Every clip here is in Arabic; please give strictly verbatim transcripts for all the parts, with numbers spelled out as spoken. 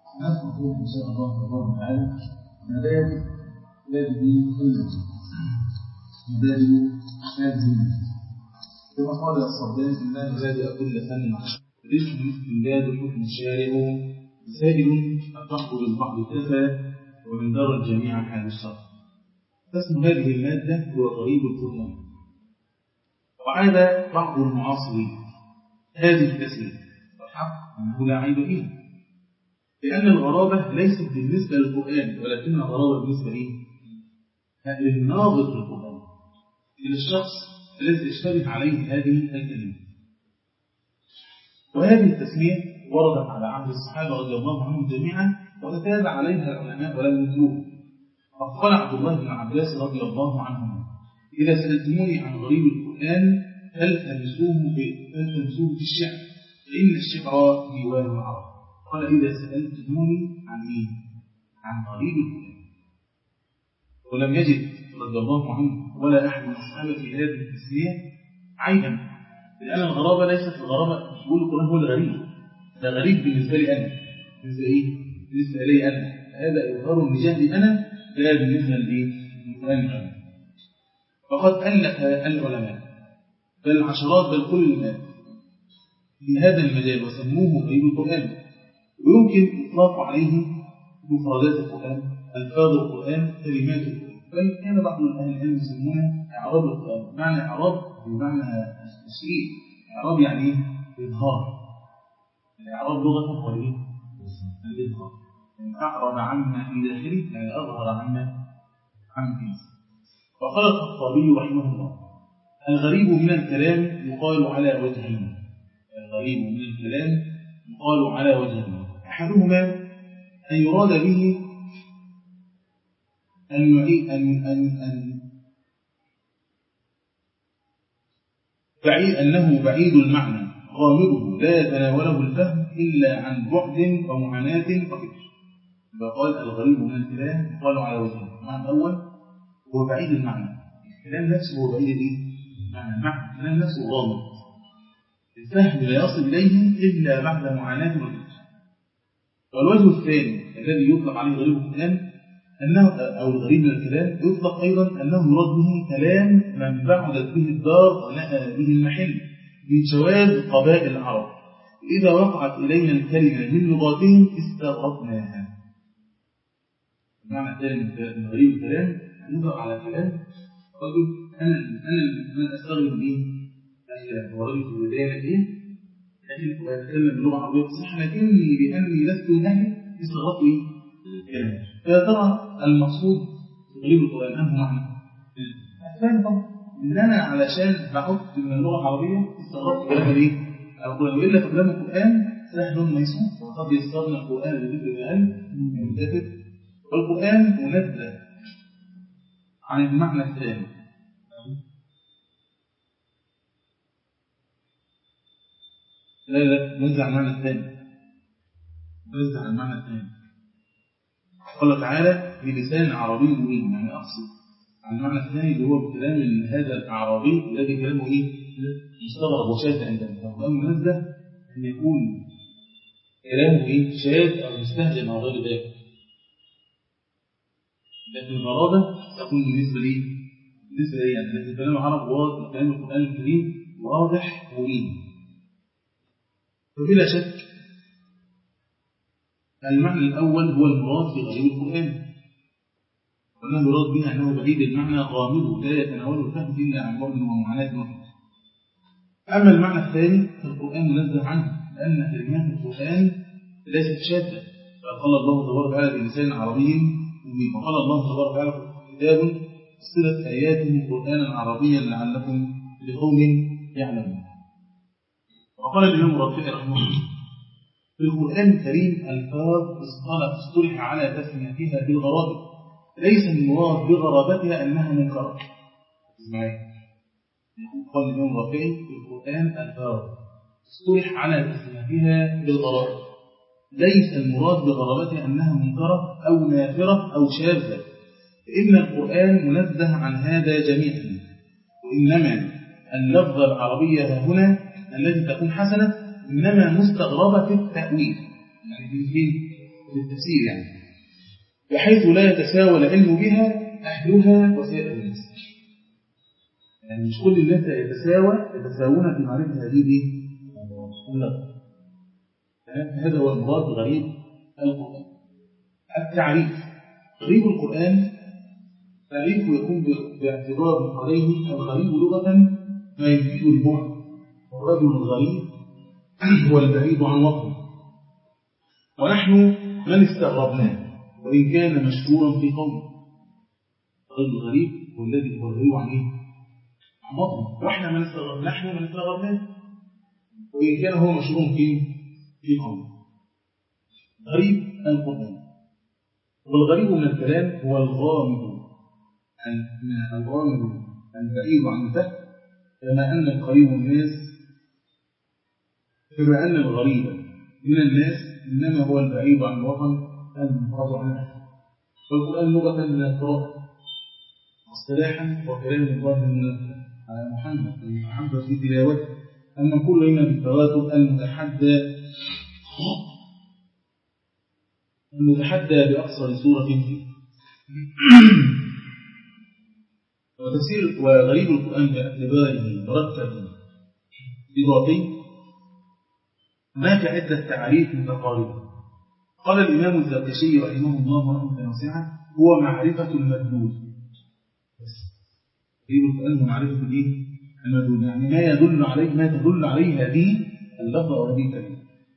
نذكر إن شاء الله الله تعالى مبادئ هذه الكلمة، مبادئ هذه الكلمة كما قال الصدام إن مبادئ كل فن رزق امداد حكم الشارع سائل الضحك للبعض كفى ومن دار الجميع حال الشر. فاسم هذه المادة هو غريب القرآن. وعاد بعض المعاصرين هذه التسمية والحق أنه لا عيب فيها، لأن الغرابة ليست بالنسبة للقرآن ولكنها غرابة بالنسبة للناظر في القرآن، إلى الشخص الذي تشتبه عليه هذه الكلمة. وهذه التسمية وردت على عهد الصحابة رضي الله عنهم جميعا وتتابع عليها العلماء ولم ينكروها. فقال عبد الله بن عباس رضي الله عنهما: إذا سألتموني عن غريب القرآن هل تمسوه في هل تمسوه في الشعر فإن الشعر ديوان العرب. قال: إذا سألتموني عن إيه؟ عن غريب القرآن. ولم يجد رضي الله عنه ولا أحد من الصحابة في هذه التسمية عيبا، لأن الغرابة ليست الغرابة مش بقول القرآن هو الغريب، ده غريب بالنسبة لي أنا، بالنسبة إيه؟ بالنسبة لي أنا، هذا إظهار لجهلي أنا لا بالنسبة للقرآن الغريب. فقد ألف العلماء بل عشرات بل كل الناس في هذا المجال وسموه غريب القرآن، ويمكن إطلاق عليه مفردات القرآن، ألفاظ القرآن، كلمات القرآن. بل كان بعض أهل العلم يسمونه إعراب القرآن. معنى إعراب بمعنى التشريع، إعراب يعني إيه؟ إظهار. الإعراب لغة هو إيه؟ الإظهار. يعني أعرب عما في داخله يعني أظهر عما عما في نفسه. وقال الخطابي رحمه الله: الغريب من الكلام يقال على وجهين. الغريب من الكلام يقال على وجهين، أحدهما أن يراد به أن أن أن أن بعيد أنه بعيد المعنى غامضه لا يتناوله الفهم إلا عن بعد ومعاناة وفكر. فقال الغريب من الكلام يقال على وجهين. المعنى الأول هو بعيد المعنى، الكلام نفسه هو بعيد إيه؟ معنى المعنى، الكلام نفسه غامض، الفهم لا يصل إليه إلا بعد معاناة وفكر. والوجه الثاني الذي يطلق عليه غريب الكلام أنه أو الغريب من الكلام يطلق أيضا أنه يراد به كلام من بعدت به الدار ونأى به المحل من شواذ قبائل العرب، إذا وقعت إلينا الكلمة من لغاتهم استغرقناها. المعنى الثاني من غريب الكلام يطلق على كلام رجل أنا أنا من أستغرب به الكلام، هو رجل في البداية إيه؟ لكن أتكلم باللغة العربية صح، لكني بأني لست من أهل استغرقت إيه؟ الكلام. فيا ترى المقصود في غريب القرآن أنه معنى الثاني طبعا إن أنا علشان بحط من اللغة العربية استغرقت كلام إيه؟ القرآن، وإلا فكلام القرآن سهل ميسور، وقد يستغنى القرآن بذكر الأقل من ذكر. والقرآن منزه عن المعنى الثاني، لا لا منزه عن المعنى الثاني، منزه عن المعنى الثاني. قال تعالى بلسان عربي مبين، يعني أقصد عن المعنى الثاني اللي هو بكلام هذا الأعرابي الذي كلامه إيه؟ مستغرب وشاذ عندنا. فالقرآن منزه أن يكون كلامه إيه؟ شاذ أو مستهجن أو غير ذلك، لكن الغرابة تكون بالنسبة لي بالنسبة لي يعني لكن كلام العرب واضح، كلام القرآن الكريم واضح مبين. فبلا شك المعنى الأول هو المراد في غريب القرآن، وأنه يراد بها أنه بعيد المعنى غامض لا يتناوله الفهم إلا عن بعد ومعاناة وفكر. أما المعنى الثاني فالقرآن منزه عنه، لأن كلمات القرآن ليست شاذة. فقال الله تبارك وتعالى بلسان عربي مبين، وقال الله تبارك وتعالى كتاب فصلت آياته قرآنا عربيا لعلكم لقوم يعلمون. وقال الإمام الرافعي رحمه الله: في القرآن الكريم ألفاظ اصطلح على تسميتها بالغرابة، ليس المراد بغرابتها أنها منكرة. اسمعي، قال الإمام الرافعي: في القرآن ألفاظ اصطلح على تسميتها بالغرابة، ليس المراد بغرابتها أنها منكرة أو نافرة أو شاذة، فإن القرآن منزه عن هذا جميعا. وإنما اللفظة العربية هنا التي تكون حسنة إنما مستغربة في التأويل، يعني في للتفسير يعني، بحيث لا يتساوى العلم بها أهلها وسائر الناس. يعني مش كل الناس يتساوى يتساوون في معرفة هذه اللغة. هذا هو المراد بغريب القرآن. التعريف غريب القرآن تعريف يكون باعتبار عليه الغريب لغة ما يفيد البعد، والرجل الغريب هو البعيد عن وطنه، ونحن من استغربناه وإن كان مشهورا في قومه. الرجل الغريب هو الذي هو الغريب عن ايه؟ عن وطنه، ونحن من استغربناه نحن من استغربناه وإن كان هو مشهور في في قومه. غريب القرآن. والغريب من الكلام هو الغامض من الغامض البعيد عن الفهم، كما أن القريب الناس كما أن الغريب من الناس إنما هو البعيد عن الوطن المنقطع عن الأهل. والقرآن لغة من القراءة، واصطلاحا وكلام الله على محمد المحبة في تلاوته المنقول لنا بالتواتر المتحدى المتحدى بأقصر سورة فيه. وتفسير وغريب القرآن باعتباره مرتب إضافي هناك عدة تعريف متقاربة. قال الإمام الزركشي رحمه الله رحمة واسعة هو معرفة المدلول. غريب القرآن هو معرفة الإيه؟ المدلول، يعني ما يدل عليه ما تدل عليه هذه اللفظة أو هذه الكلمة.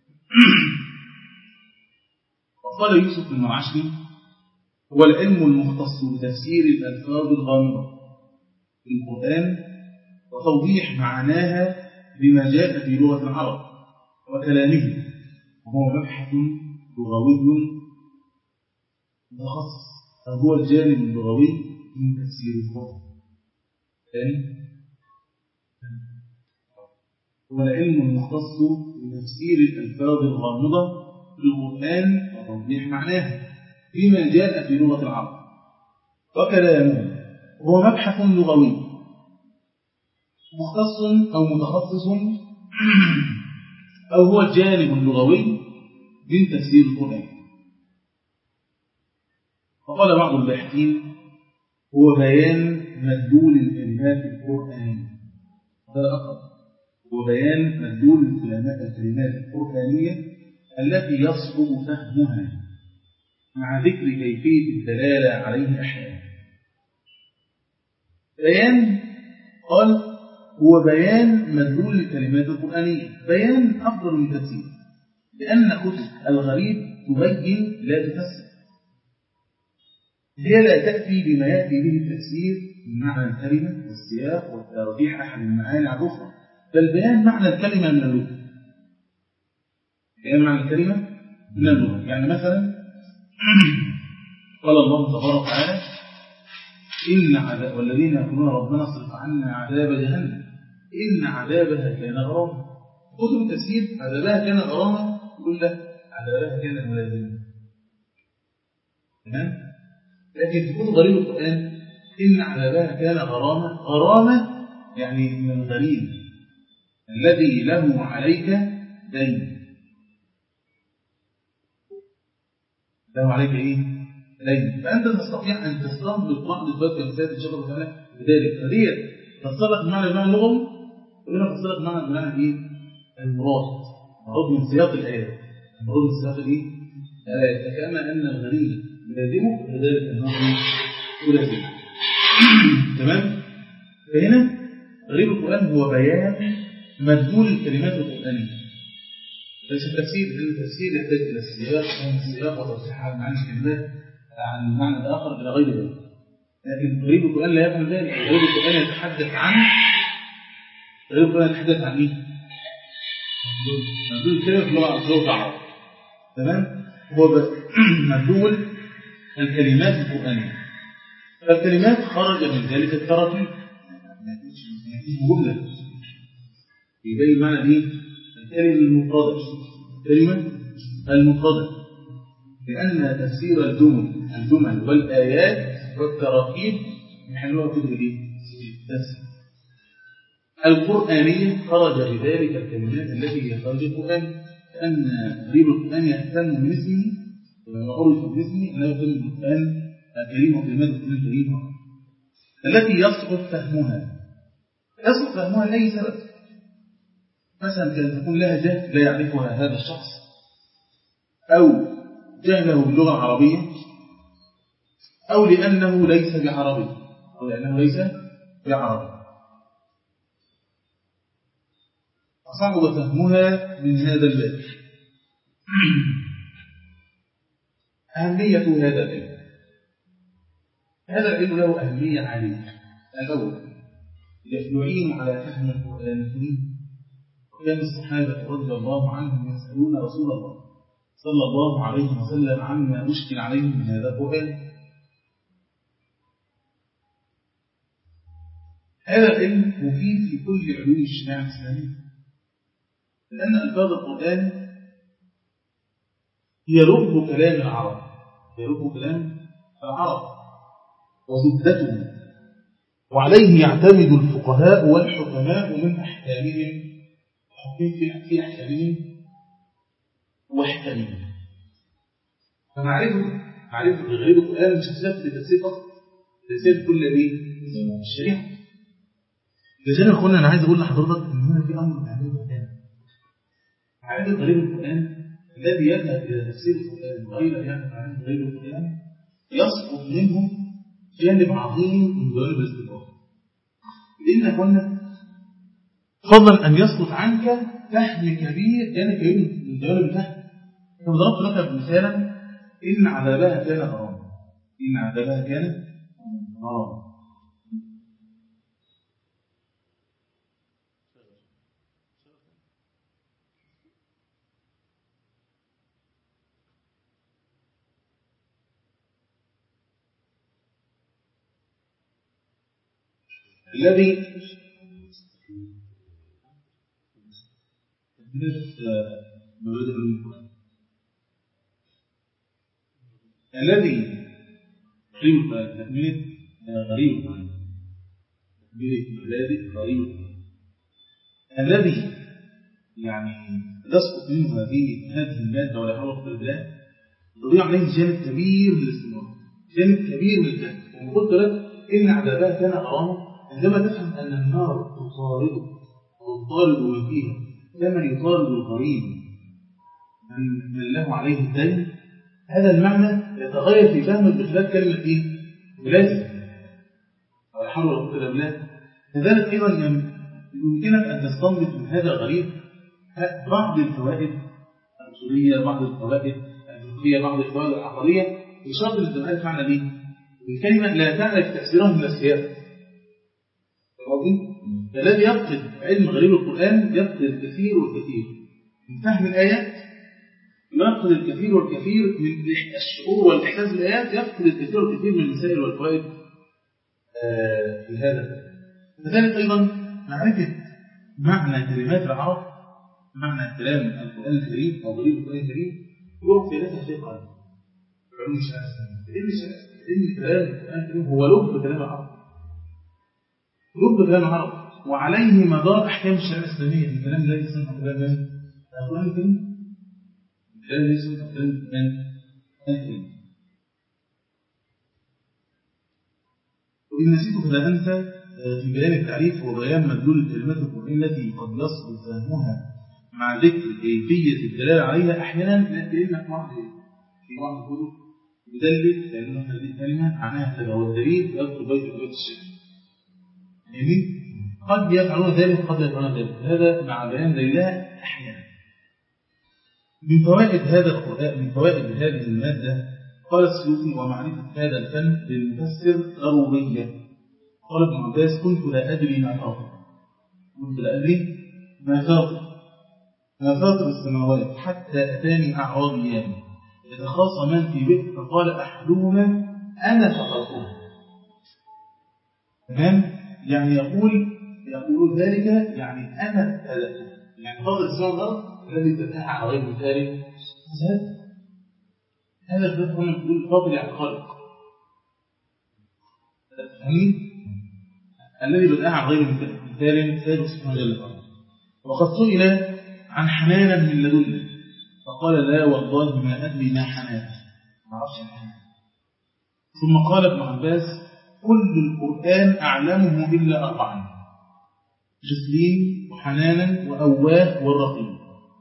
وقال يوسف بن العشري هو العلم المختص بتفسير الألفاظ الغامضة في القرآن وتوضيح معناها بما جاء في لغة العرب وكلامه، وهو مبحث لغوي متخصص، هو الجانب اللغوي من تفسير القرآن. ثاني هو العلم المختص بتفسير الألفاظ الغامضة في القرآن وتوضيح معناها بما جاء في لغة العرب وكلامه، هو مبحث لغوي مختص أو متخصص أو هو الجانب اللغوي من تفسير القرآن. وقال بعض الباحثين هو بيان مدلول الكلمات القرآنية. هذا أقرب، هو بيان مدلول الكلمات القرآنية التي يصعب فهمها مع ذكر كيفية الدلالة عليه أحيانا. بيان قال هو بيان مدلول الكلمات القرآنية، بيان أفضل من تفسير، لأن كتب الغريب تبين لا تفسر، هي لا تأتي بما يأتي به التفسير من معنى الكلمة والسياق والترجيح أحد المعاني على الأخرى، بل بيان معنى الكلمة من اللغة. بيان معنى الكلمة من اللغة، يعني مثلا قال الله تبارك وتعالى إن عذاب والذين يقولون ربنا اصرف عنا عذاب جهنم إن عذابها كان غراما. كتب التفسير عذابها كان غراما، يقول لك عذابها كان ملازما. تمام؟ لكن في كتب غريب القرآن إن عذابها كان غراما، غرامة يعني من الغريب الذي له عليك دين. له عليك إيه؟ دين. فأنت تستطيع أن تستنبط بعض الفوائد كمثال الشيخ وتعالى بذلك. فدي تفسر لك بمعنى المعنى اللغوي، وهنا تفسر لك بمعنى المعنى إيه؟ المراد. المراد من سياق الآيات. المراد من سياق الإيه؟ الآيات. كما أن الغريب يلازمه كذلك أنه يلازمه. تمام؟ فهنا غريب القرآن هو بيان مدلول الكلمات القرآنية. ليس التفسير، لأن التفسير يحتاج إلى السياق ومن السياق وتوضيح عن معنى الكلمات عن المعنى الآخر إلى غير ذلك. لكن غريب القرآن لا يفعل ذلك. غريب القرآن يتحدث عن غريب القرآن يتحدث عن إيه؟ مدلول الكلمة في اللغة العربية والعرب. تمام؟ هو مدلول الكلمات القرآنية. فالكلمات خرج من ذلك التراكيب، جملة يبين معنى ايه؟ الكلمة المفردة، الكلمة المفردة، لأن تفسير الجمل الجمل والآيات والتراكيب يحلوها كتب ايه؟ تفسير القرآنية خرج بذلك الكلمات التي هي خارج القرآن، لأن غريب القرآن يهتم من اسمه لما أقول في الجسم لا يتم القرآن الكريم وكلمات القرآن الكريم التي يصعب فهمها. يصعب فهمها لأي سبب، مثلا كان تكون لها جهل لا يعرفها هذا الشخص، أو جهله باللغة العربية، أو لأنه ليس بعربي أو لأنه ليس بعربي فصعب فهمها من هذا الباب. أهمية هذا العلم، هذا العلم له أهمية عالية. الأول يعين على فهم القرآن الكريم، وكان الصحابة رضي الله عنهم يسألون رسول الله صلى الله عليه وسلم عما أشكل عليهم من هذا القرآن. هذا العلم مفيد في كل علوم الشريعة الإسلامية، لأن ألفاظ القرآن هي لب كلام العرب، هي لب كلام العرب وزبدته، وعليه يعتمد الفقهاء والحكماء من أحكامهم في أحكامهم وأحكامهم. فمعرفة معرفة غريب القرآن مش هتسافر لتفسير فقط، تفسير كل ايه الشريعة. لذلك يا اخوانا انا عايز اقول لحضرتك ان هنا في امر معرفة القرآن. معرفة غريب القرآن الذي يذهب الى تفسير القرآن غير يعني معرفة غريب القرآن يسقط منه جانب عظيم من جوانب الاستقامة. لأن يا اخوانا فضلا أن يسقط عنك فهم كبير جانب كبير من جوانب الفهم. كما ضربت لك مثالا إن عذابها كان غراما، إن عذابها كان غراما. الذي الذي غريب تكملة غريب تكملة غريب الذي يعني يسقط منه هذه هذه المادة ولا حول ولا قوة تضيع عليه جانب كبير من الاستمرار، جانب كبير من الفهم. وقلت لك إن عذابها كان غراما، عندما تفهم أن النار تطارد وتطارد من فيها كما يطارد الغريب من, من له عليه الدين، هذا المعنى يتغير في فهمك بخلاف كلمة إيه؟ بلازم ولا حول ولا قوة إلا بالله. لذلك أيضا يمكنك أن تستنبط من هذا الغريب بعض الفوائد الأصولية، بعض الفوائد الفقهية، بعض الفوائد العقلية، بشرط أن تبقى عارف معنى دي الكلمة لا تعرف تفسيرها من السياق. الذي يفقد علم غريب القرآن يفقد الكثير والكثير من فهم الآيات، يفقد الكثير والكثير من الشعور والإحساس بالآيات، يفقد الكثير والكثير من المسائل والفوائد في هذا. كذلك أيضا معرفة معنى كلمات العرب، معنى كلام القرآن الكريم أو غريب القرآن الكريم يوقف في ذاتها شيء قليل علوم الشرع الإسلامي، لأن كلام القرآن الكريم هو لب كلام العرب، لب كلام العرب، وعليه مدار أحكام الشريعة الإسلامية. الكلام لا يسمى كلام القرآن الكريم، الكلام لا يسمى كلام القرآن الكريم. وإن نسيت فلا أنسى في بيان التعريف وبيان مدلول الكلمات القرآنية التي قد يصعب فهمها مع ذكر كيفية الدلالة عليها. أحيانا نتكلم في بعض في بعض الكتب يدلل لأن هذه الكلمة معناها كذا والدليل يذكر بيت بيت الشرك، يعني قد يفعلون ذلك قد يفعلون ذلك، هذا مع بيان دليلها أحيانا. من فوائد هذا القرآن، من فوائد هذه المادة، قال السيوطي: ومعرفة هذا الفن للمفسر ضرورية. قال ابن عباس: كنت لا أدري ما فاطر، كنت لا أدري ما فاطر ما فاطر السماوات حتى أتاني أعرابيان يتخاصمان في بئر، فقال أحدهما: أنا فطرتها. تمام؟ يعني يقول يقول ذلك يعني أنا ابتدأت، يعني فاطر السماوات والأرض الذي ابتدأها على غير مثال. هذا الباب هنا نقول فاطر يعني خالق، تفهمين؟ الذي بدأها عن غير مثال سيد سبحانه جل وعلا. وقد سئل عن حنانا من لدنه فقال: لا والله ما أدري ما حنان، ثم قال ابن عباس كل القرآن أعلمه إلا أربعا: جسلين وحنانا وأواه والرقيب.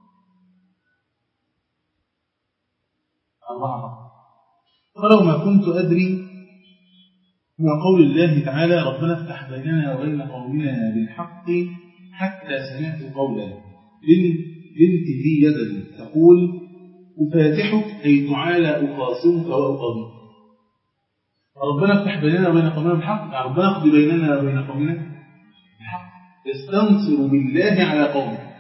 أربعة. ولو ما كنت أدري هو قول الله تعالى: ربنا افتح بيننا وبين قومنا بالحق حتى سمعت قولا بنت ذي يد تقول: أفاتحك أي تعالى أخاصمك وأقاضيك. ربنا افتح بيننا وبين قومنا بالحق، ربنا اقضي بيننا وبين قومنا بالحق، يستنصر بالله على قومه.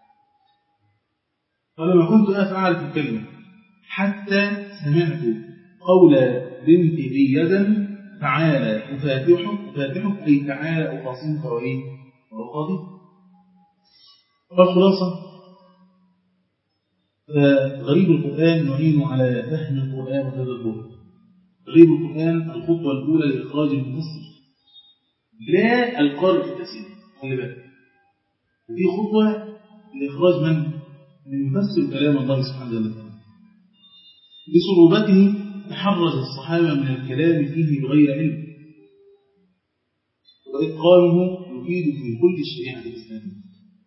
فلما كنت أفعل في الكلمة حتى سمعت قول بنت ذي يد تعالى أفاتحك أفاتحك أي تعالى أخاصمك وأقاضيك. فالخلاصة فغريب القرآن نعين على فهم القرآن وهذا الدور. غريب القرآن الخطوة الأولى لإخراج المفسر لا القارئ في التفسير، خلي بالك. دي خطوة لإخراج من؟ من يفسر كلام الله سبحانه وتعالى. بصعوبته تحرز الصحابة من الكلام فيه بغير علم، وإتقانه يفيد في كل الشريعة الإسلامية.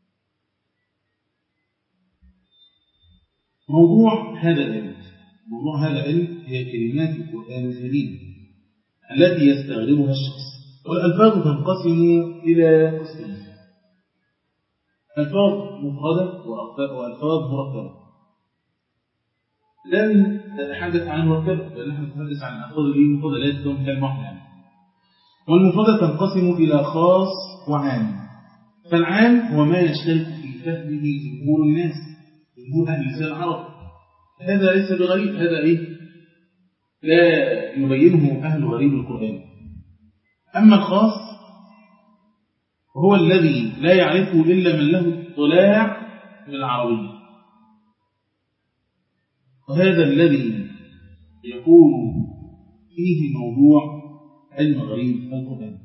موضوع هذا العلم موضوع هذا العلم هي كلمات القرآن الكريم التي يستخدمها الشخص. والألفاظ تنقسم إلى قسمين: ألفاظ مفردة وألفاظ مركبة. لن نتحدث عن المركبة بل نحن نتحدث عن الألفاظ المفردة لا تكون كلمة واحدة. والمفردة تنقسم إلى خاص وعام. فالعام هو ما يشترك في فهمه جمهور الناس، جمهور أهل اللسان العربي. هذا ليس بغريب، هذا إيه؟ لا يبينه أهل غريب القرآن. أما الخاص هو الذي لا يعرفه إلا من له اطلاع بالعربية، وهذا الذي يكون فيه موضوع علم غريب القرآن.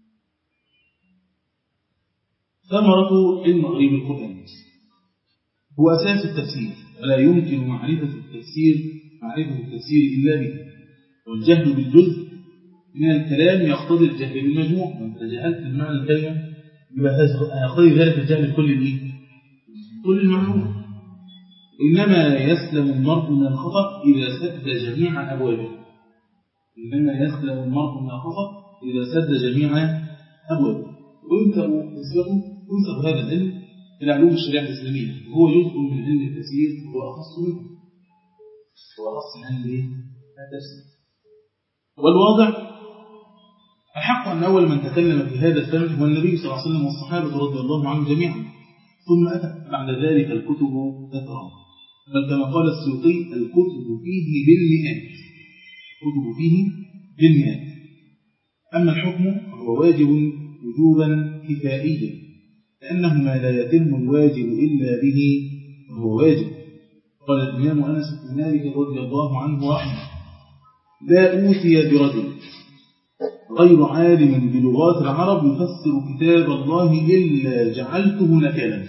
ثمرة علم غريب القرآن هو أساس التفسير، ولا يمكن معرفة التفسير معرفة التفسير إلا به. والجهل بالجزء من الكلام يقتضي الجهل بالمجموع. وأنت جهلت المعنى الكلمة يقتضي ذلك الجهل بكل الإيه؟ كل المعلومة. إنما يسلم المرء من الخطأ إذا سد جميع أبوابه. إنما يسلم المرء من الخطأ إذا سد جميع أبوابه. وينسب نسبته ينسب هذا العلم إلى علوم الشريعة الإسلامية، وهو جزء من علم التفسير وهو أخص منه، هو أخص من علم التفسير. والواضع الحق أن أول من تكلم في هذا الفن هو النبي صلى الله عليه وسلم والصحابة رضي الله عنهم جميعا، ثم أتى بعد ذلك الكتب كثرة. بل كما قال السيوطي: الكتب فيه بالمئات، الكتب فيه بالمئات. أما الحكم فهو واجب وجوبا كفائيا، لأنه ما لا يتم الواجب إلا به فهو واجب. قال الإمام أنس بن مالك رضي الله عنه ورحمه: لا أوتي برجل غير عالم بلغات العرب يفسر كتاب الله إلا جعلته نكالا.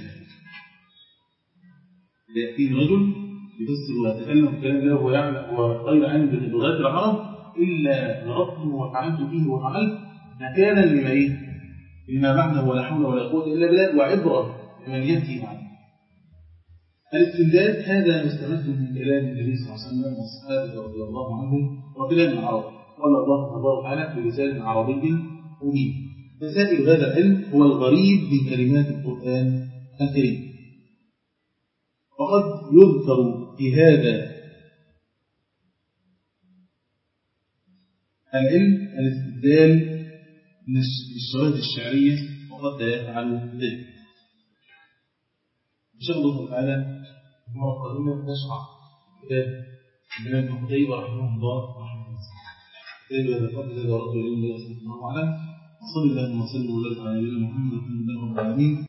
يأتي رجل يفسر ويتكلم كلام الله ويعلم وغير عالم بلغات العرب إلا ضربته وفعلت فيه وفعلت نكالا لما إيه؟ لما بعده ولا حول ولا قوة إلا بالله، وعبرة لمن يأتي بعده. الاستمداد هذا مستمد من كلام النبي صلى الله عليه وسلم والصحابة رضي الله عنهم وكلام العرب. قال الله تبارك وتعالى بلسان عربي مبين. فسائل هذا العلم هو الغريب من كلمات القرآن الكريم. وقد يذكر في هذا العلم الاستبدال من الشواهد الشعرية، وقد لا يفعل ذلك. إن شاء الله تعالى المرة القادمة نشرع كتاب الإمام ابن قتيبة رحمه الله رحمه الله. كتاب هذا قبل هذا رجل الله صلى الله عليه وسلم. وصلى الله وسلم وبارك على نبينا محمد رب العالمين.